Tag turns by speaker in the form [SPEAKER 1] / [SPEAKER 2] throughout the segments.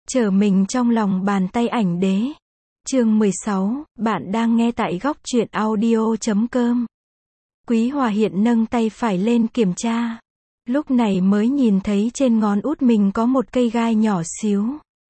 [SPEAKER 1] Trở mình trong lòng bàn tay ảnh đế. Chương 16, bạn đang nghe tại góc truyện audio.com. Quý Hòa Hiện nâng tay phải lên kiểm tra. Lúc này mới nhìn thấy trên ngón út mình có một cây gai nhỏ xíu.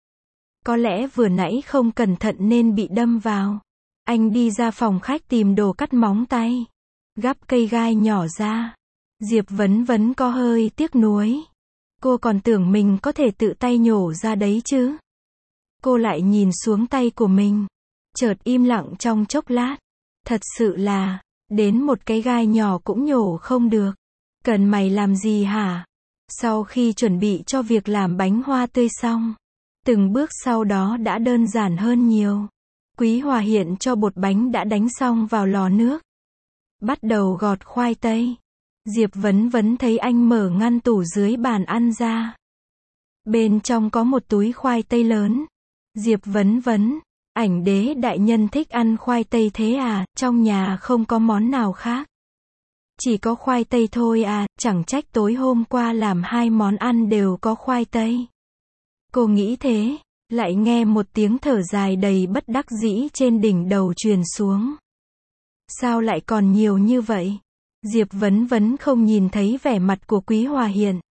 [SPEAKER 1] Có lẽ vừa nãy không cẩn thận nên bị đâm vào. Anh đi ra phòng khách tìm đồ cắt móng tay. Gắp cây gai nhỏ ra. Diệp Vấn Vấn có hơi tiếc nuối. Cô còn tưởng mình có thể tự tay nhổ ra đấy chứ. Cô lại nhìn xuống tay của mình. Chợt im lặng trong chốc lát. Thật sự là, đến một cái gai nhỏ cũng nhổ không được. Cần mày làm gì hả? Sau khi chuẩn bị cho việc làm bánh hoa tươi xong, từng bước sau đó đã đơn giản hơn nhiều. Quý Hòa Hiện cho bột bánh đã đánh xong vào lò nước. Bắt đầu gọt khoai tây. Diệp Vấn Vấn thấy anh mở ngăn tủ dưới bàn ăn ra. Bên trong có một túi khoai tây lớn. Diệp Vấn Vấn, ảnh đế đại nhân thích ăn khoai tây thế à, trong nhà không có món nào khác. Chỉ có khoai tây thôi à, chẳng trách tối hôm qua làm 2 món ăn đều có khoai tây. Cô nghĩ thế, lại nghe một tiếng thở dài đầy bất đắc dĩ trên đỉnh đầu truyền xuống. Sao lại còn nhiều như vậy? Diệp Vấn Vấn không nhìn thấy vẻ mặt của Quý Hòa Hiện.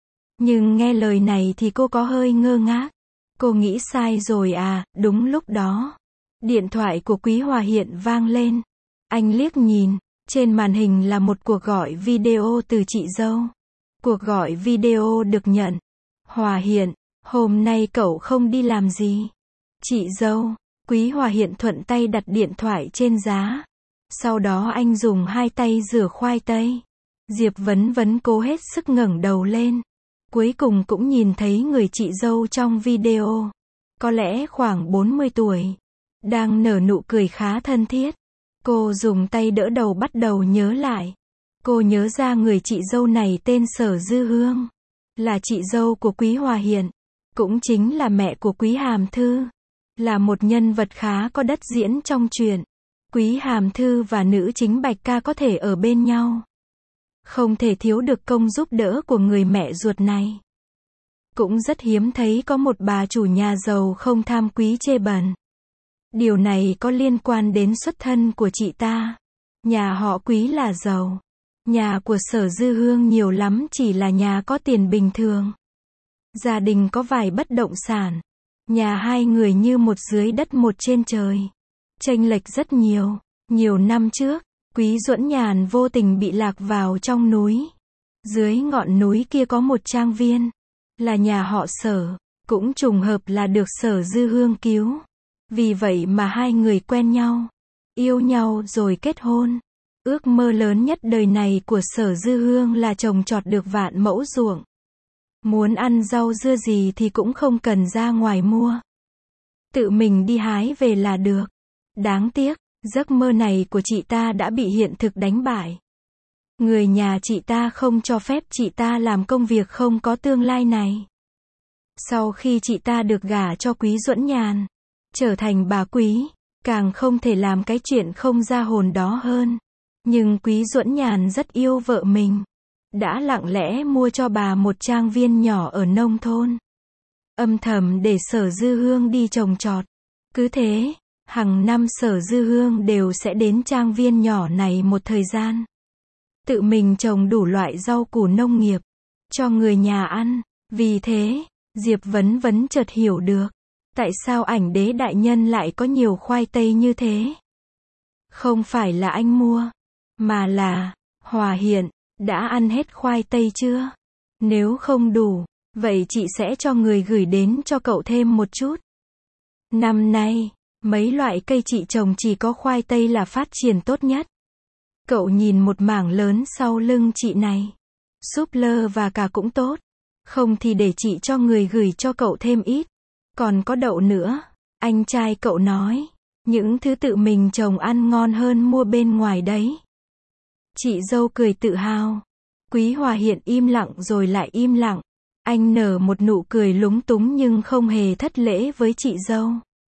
[SPEAKER 1] Nhưng nghe lời này thì cô có hơi ngơ ngác. Cô nghĩ sai rồi à, đúng lúc đó. Điện thoại của Quý Hòa Hiện vang lên. Anh liếc nhìn, trên màn hình là một cuộc gọi video từ chị dâu. Cuộc gọi video được nhận. Hòa Hiện, hôm nay cậu không đi làm gì? Chị dâu, Quý Hòa Hiện thuận tay đặt điện thoại trên giá. Sau đó anh dùng 2 tay rửa khoai tây. Diệp Vấn Vấn cố hết sức ngẩng đầu lên. Cuối cùng cũng nhìn thấy người chị dâu trong video. Có lẽ khoảng 40 tuổi. Đang nở nụ cười khá thân thiết. Cô dùng tay đỡ đầu bắt đầu nhớ lại. Cô nhớ ra người chị dâu này tên Sở Dư Hương. Là chị dâu của Quý Hòa Hiện. Cũng chính là mẹ của Quý Hàm Thư. Là một nhân vật khá có đất diễn trong truyện. Quý Hàm Thư và nữ chính Bạch Ca có thể ở bên nhau. Không thể thiếu được công giúp đỡ của người mẹ ruột này. Cũng rất hiếm thấy có một bà chủ nhà giàu không tham quý chê bẩn. Điều này có liên quan đến xuất thân của chị ta. Nhà họ Quý là giàu. Nhà của Sở Dư Hương nhiều lắm chỉ là nhà có tiền bình thường. Gia đình có vài bất động sản. Nhà hai người như một dưới đất một trên trời. Chênh lệch rất nhiều. Nhiều năm trước, Quý Duẫn Nhàn vô tình bị lạc vào trong núi. Dưới ngọn núi kia có một trang viên. Là nhà họ Sở. Cũng trùng hợp là được Sở Dư Hương cứu. Vì vậy mà hai người quen nhau. Yêu nhau rồi kết hôn. Ước mơ lớn nhất đời này của Sở Dư Hương là trồng trọt được vạn mẫu ruộng. Muốn ăn rau dưa gì thì cũng không cần ra ngoài mua. Tự mình đi hái về là được. Đáng tiếc, giấc mơ này của chị ta đã bị hiện thực đánh bại. Người nhà chị ta không cho phép chị ta làm công việc không có tương lai này. Sau khi chị ta được gả cho Quý Duẫn Nhàn, trở thành bà Quý, càng không thể làm cái chuyện không ra hồn đó hơn. Nhưng Quý Duẫn Nhàn rất yêu vợ mình. Đã lặng lẽ mua cho bà một trang viên nhỏ ở nông thôn. Âm thầm để Sở Dư Hương đi trồng trọt. Cứ thế, hàng năm Sở Dư Hương đều sẽ đến trang viên nhỏ này một thời gian. Tự mình trồng đủ loại rau củ nông nghiệp. Cho người nhà ăn. Vì thế, Diệp Vấn Vấn chợt hiểu được. Tại sao ảnh đế đại nhân lại có nhiều khoai tây như thế? Không phải là anh mua. Mà là, Hòa Hiện, đã ăn hết khoai tây chưa? Nếu không đủ, vậy chị sẽ cho người gửi đến cho cậu thêm một chút. Năm nay, mấy loại cây chị trồng chỉ có khoai tây là phát triển tốt nhất. Cậu nhìn một mảng lớn sau lưng chị này. Súp lơ và cà cũng tốt. Không thì để chị cho người gửi cho cậu thêm ít. Còn có đậu nữa. Anh trai cậu nói. Những thứ tự mình trồng ăn ngon hơn mua bên ngoài đấy. Chị dâu cười tự hào. Quý Hòa Hiện im lặng rồi lại im lặng. Anh nở một nụ cười lúng túng nhưng không hề thất lễ với chị dâu.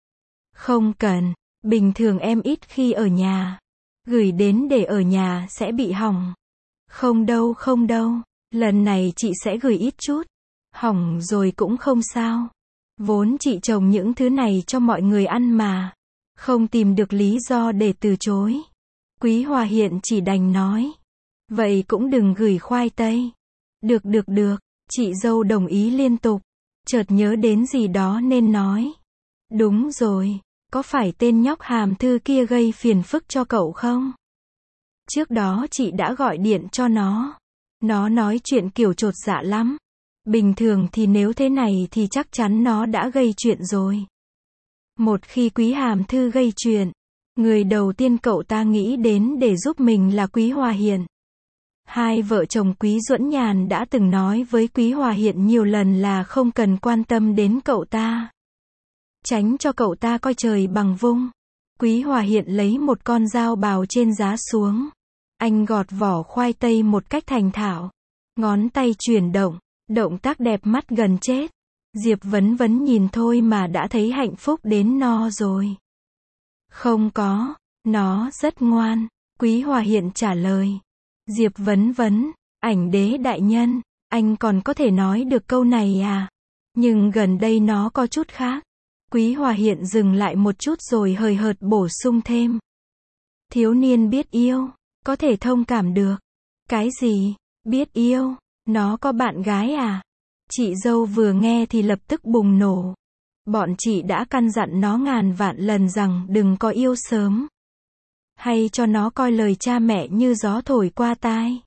[SPEAKER 1] Không cần. Bình thường em ít khi ở nhà. Gửi đến để ở nhà sẽ bị hỏng. Không đâu không đâu. Lần này chị sẽ gửi ít chút. Hỏng rồi cũng không sao. Vốn chị trồng những thứ này cho mọi người ăn mà. Không tìm được lý do để từ chối. Quý Hòa Hiện chỉ đành nói. Vậy cũng đừng gửi khoai tây. Được, chị dâu đồng ý liên tục. Chợt nhớ đến gì đó nên nói. Đúng rồi, có phải tên nhóc Hàm Thư kia gây phiền phức cho cậu không? Trước đó chị đã gọi điện cho nó. Nó nói chuyện kiểu chột dạ lắm. Bình thường thì nếu thế này thì chắc chắn nó đã gây chuyện rồi. Một khi Quý Hàm Thư gây chuyện, người đầu tiên cậu ta nghĩ đến để giúp mình là Quý Hòa Hiện. Hai vợ chồng Quý Duẫn Nhàn đã từng nói với Quý Hòa Hiện nhiều lần là không cần quan tâm đến cậu ta. Tránh cho cậu ta coi trời bằng vung. Quý Hòa Hiện lấy một con dao bào trên giá xuống. Anh gọt vỏ khoai tây một cách thành thạo. Ngón tay chuyển động, động tác đẹp mắt gần chết. Diệp Vấn Vấn nhìn thôi mà đã thấy hạnh phúc đến no rồi. Không có, nó rất ngoan. Quý Hòa Hiện trả lời. Diệp Vấn Vấn, ảnh đế đại nhân, anh còn có thể nói được câu này à? Nhưng gần đây nó có chút khác. Quý Hòa Hiện dừng lại một chút rồi hời hợt bổ sung thêm. Thiếu niên biết yêu, có thể thông cảm được. Cái gì? Biết yêu? Nó có bạn gái à? Chị dâu vừa nghe thì lập tức bùng nổ. Bọn chị đã căn dặn nó ngàn vạn lần rằng đừng có yêu sớm. Hay cho nó coi lời cha mẹ như gió thổi qua tai.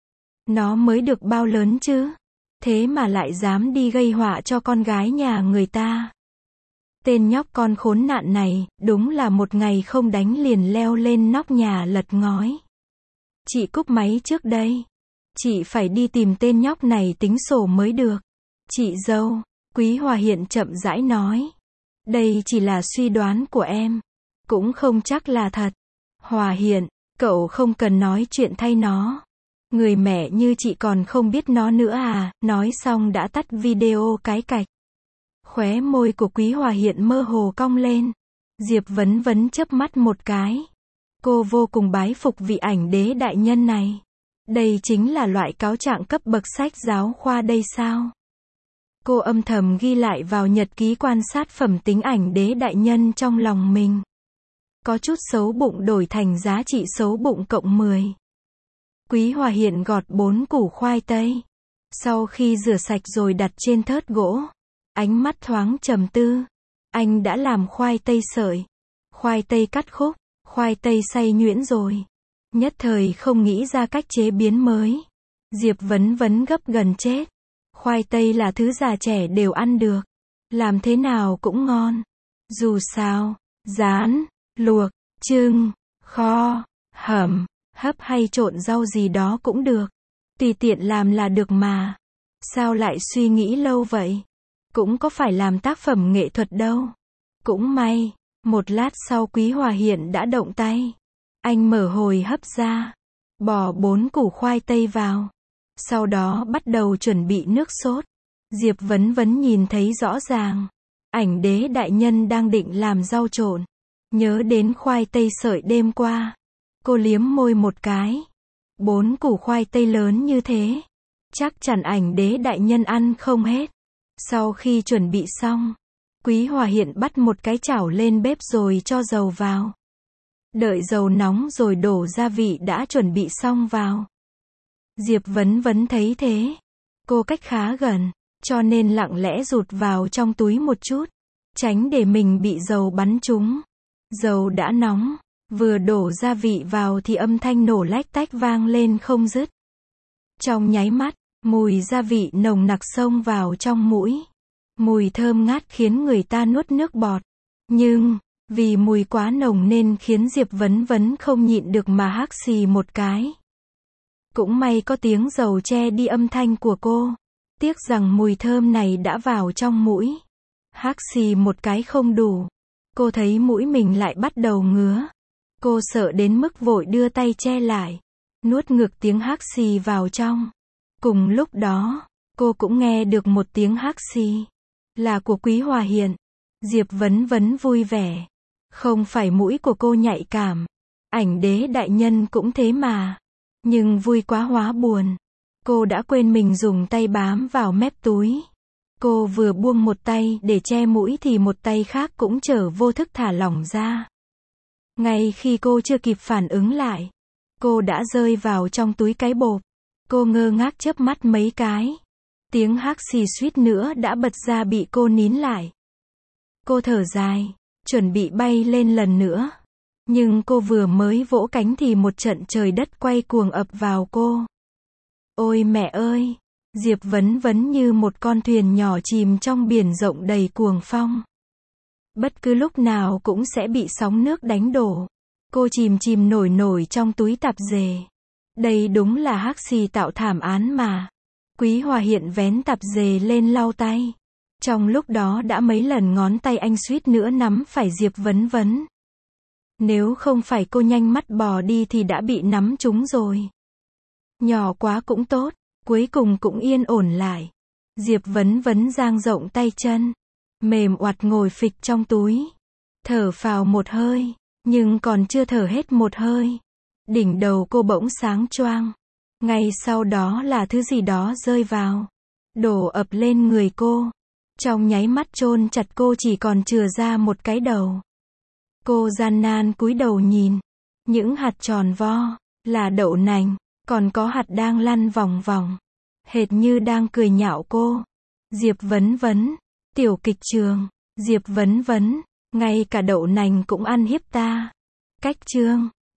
[SPEAKER 1] Nó mới được bao lớn chứ? Thế mà lại dám đi gây họa cho con gái nhà người ta. Tên nhóc con khốn nạn này, đúng là một ngày không đánh liền leo lên nóc nhà lật ngói. Chị cúp máy trước đây. Chị phải đi tìm tên nhóc này tính sổ mới được. Chị dâu, Quý Hòa Hiện chậm rãi nói. Đây chỉ là suy đoán của em. Cũng không chắc là thật. Hòa Hiện, cậu không cần nói chuyện thay nó. Người mẹ như chị còn không biết nó nữa à? Nói xong đã tắt video cái cạch. Khóe môi của Quý Hòa Hiện mơ hồ cong lên. Diệp Vấn Vấn chớp mắt một cái. Cô vô cùng bái phục vị ảnh đế đại nhân này. Đây chính là loại cáo trạng cấp bậc sách giáo khoa đây sao? Cô âm thầm ghi lại vào nhật ký quan sát phẩm tính ảnh đế đại nhân trong lòng mình. Có chút xấu bụng đổi thành giá trị xấu bụng cộng 10. Quý Hòa Hiện gọt 4 củ khoai tây. Sau khi rửa sạch rồi đặt trên thớt gỗ. Ánh mắt thoáng trầm tư. Anh đã làm khoai tây sợi. Khoai tây cắt khúc. Khoai tây xay nhuyễn rồi. Nhất thời không nghĩ ra cách chế biến mới. Diệp Vấn Vấn gấp gần chết. Khoai tây là thứ già trẻ đều ăn được. Làm thế nào cũng ngon. Dù sao, rán, luộc, trưng, kho, hầm, hấp hay trộn rau gì đó cũng được. Tùy tiện làm là được mà. Sao lại suy nghĩ lâu vậy? Cũng có phải làm tác phẩm nghệ thuật đâu. Cũng may, một lát sau Quý Hòa Hiện đã động tay. Anh mở hồi hấp ra. Bỏ 4 củ khoai tây vào. Sau đó bắt đầu chuẩn bị nước sốt. Diệp Vấn Vấn nhìn thấy rõ ràng. Ảnh đế đại nhân đang định làm rau trộn. Nhớ đến khoai tây sợi đêm qua. Cô liếm môi một cái. 4 củ khoai tây lớn như thế. Chắc chắn ảnh đế đại nhân ăn không hết. Sau khi chuẩn bị xong, Quý Hòa Hiện bắt một cái chảo lên bếp rồi cho dầu vào. Đợi dầu nóng rồi đổ gia vị đã chuẩn bị xong vào. Diệp Vấn Vấn thấy thế. Cô cách khá gần, cho nên lặng lẽ rụt vào trong túi một chút. Tránh để mình bị dầu bắn trúng. Dầu đã nóng, vừa đổ gia vị vào thì âm thanh nổ lách tách vang lên không dứt. Trong nháy mắt, mùi gia vị nồng nặc xông vào trong mũi. Mùi thơm ngát khiến người ta nuốt nước bọt. Nhưng, vì mùi quá nồng nên khiến Diệp Vấn Vấn không nhịn được mà hắc xì một cái. Cũng may có tiếng dầu che đi âm thanh của cô. Tiếc rằng mùi thơm này đã vào trong mũi. Hắc xì một cái không đủ. Cô thấy mũi mình lại bắt đầu ngứa. Cô sợ đến mức vội đưa tay che lại. Nuốt ngược tiếng hắc xì vào trong. Cùng lúc đó, cô cũng nghe được một tiếng hắc xì. Là của Quý Hòa Hiện. Diệp Vấn Vấn vui vẻ. Không phải mũi của cô nhạy cảm. Ảnh đế đại nhân cũng thế mà. Nhưng vui quá hóa buồn. Cô đã quên mình dùng tay bám vào mép túi. Cô vừa buông một tay để che mũi thì một tay khác cũng trở vô thức thả lỏng ra. Ngay khi cô chưa kịp phản ứng lại, cô đã rơi vào trong túi cái bộp. Cô ngơ ngác chớp mắt mấy cái. Tiếng hác xì suýt nữa đã bật ra bị cô nín lại. Cô thở dài, chuẩn bị bay lên lần nữa. Nhưng cô vừa mới vỗ cánh thì một trận trời đất quay cuồng ập vào cô. Ôi mẹ ơi! Diệp Vấn Vấn như một con thuyền nhỏ chìm trong biển rộng đầy cuồng phong. Bất cứ lúc nào cũng sẽ bị sóng nước đánh đổ. Cô chìm nổi nổi trong túi tạp dề. Đây đúng là hắc xì tạo thảm án mà. Quý Hòa Hiện vén tạp dề lên lau tay. Trong lúc đó đã mấy lần ngón tay anh suýt nữa nắm phải Diệp Vấn Vấn. Nếu không phải cô nhanh mắt bò đi thì đã bị nắm trúng rồi. Nhỏ quá cũng tốt, cuối cùng cũng yên ổn lại. Diệp Vấn Vấn dang rộng tay chân, mềm oặt ngồi phịch trong túi. Thở phào một hơi, nhưng còn chưa thở hết một hơi. Đỉnh đầu cô bỗng sáng choang. Ngay sau đó là thứ gì đó rơi vào, đổ ập lên người cô. Trong nháy mắt chôn chặt cô chỉ còn chừa ra một cái đầu. Cô gian nan cúi đầu nhìn. Những hạt tròn vo, là đậu nành, còn có hạt đang lăn vòng vòng. Hệt như đang cười nhạo cô. Diệp Vấn Vấn, tiểu kịch trường, Diệp Vấn Vấn, ngay cả đậu nành cũng ăn hiếp ta. Cách chương